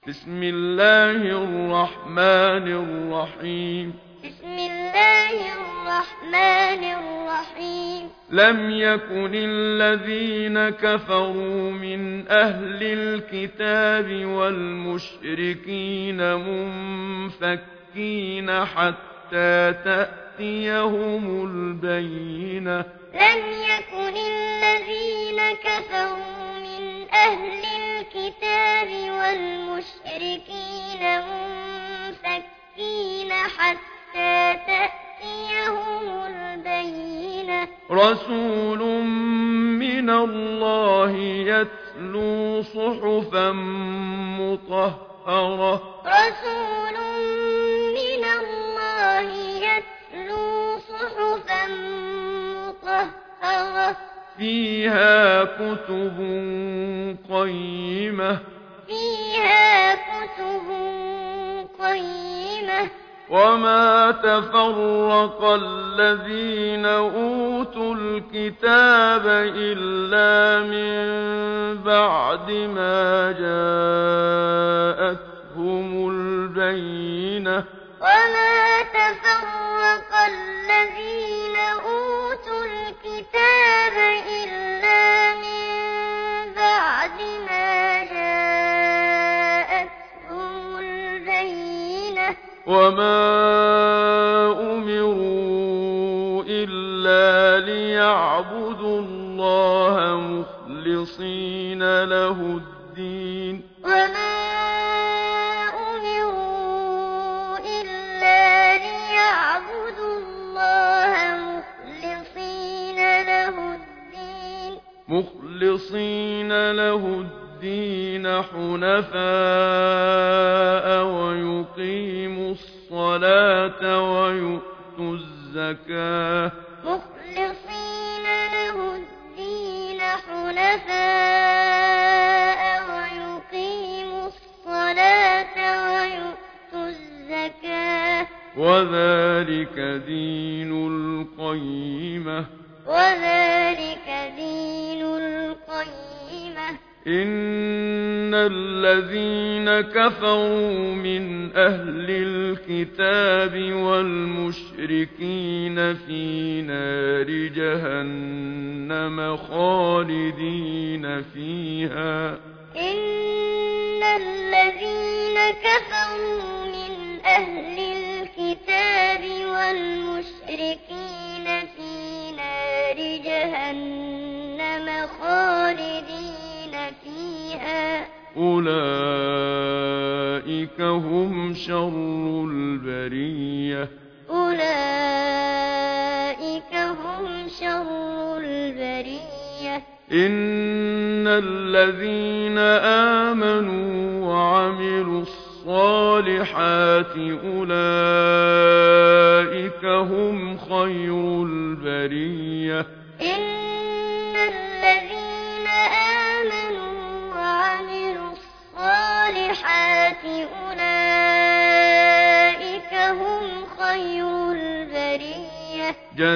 بسم الله الرحمن الرحيم. بسم الله الرحمن الرحيم. لم يكن الذين كفروا من أهل الكتاب والمشركين منفكين حتى تأتيهم البينة. لم يكن الذين كفروا من أهل الكتاب والمشركين منفكين حتى تأتيهم البينة. رسول من الله يتلو صحفا مطهرة. رسول من الله يتلو صحفا مطهرة. فيها كتب قيمة. فيها كتب قيمة. وما تفرق الذين أوتوا الكتاب إلا من بعد ما جاءتهم البينة. وما تفرق الذين أوتوا الكتاب إلا من بعد ما جاءتهم البينة. وما أمروا إلا ليعبدوا الله مخلصين له الدين. وما أمروا إلا ليعبدوا الله مخلصين له الدين حنفاء ويقيموا الصلاة ويؤتوا الزكاة. مخلصين له الدين حنفاء ويقيموا الصلاة ويؤتوا الزكاة. وذلك دين القيمة. وذلك دين القيمة. إن الذين كفروا من أهل الكتاب والمشركين في نار جهنم خالدين فيها. إن الذين كفروا من أهل الكتاب والمشركين في نار جهنم خالدين فيها. أولئك هم شر البرية. أولئك هم شر البرية. إن الذين آمنوا وعملوا الصالحات أولئك هم خير البرية. إن الذين آمنوا وعملوا الصالحات أولئك هم خير البرية.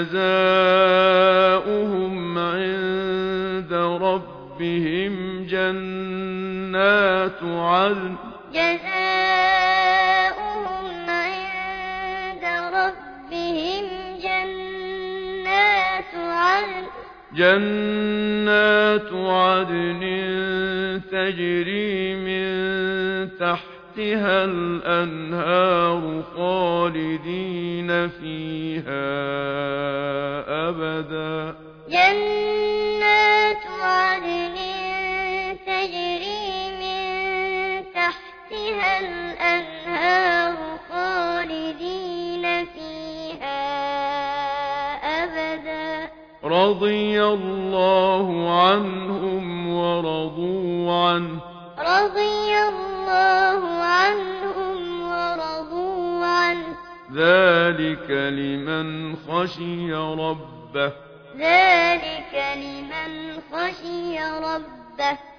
جزاؤهم عند ربهم جنات عدن. جزاؤهم عند ربهم جنات عدن تجري من تحتها الأنهار خالدين فيها أبدا. جنات عدن تجري من تحتها الأنهار خالدين فيها أبدا. رضي الله عنهم ورضوا عنه. رضي الله عنهم ورضوا عنه. ذلك لمن خشي ربه. ذلك لمن خشي ربه.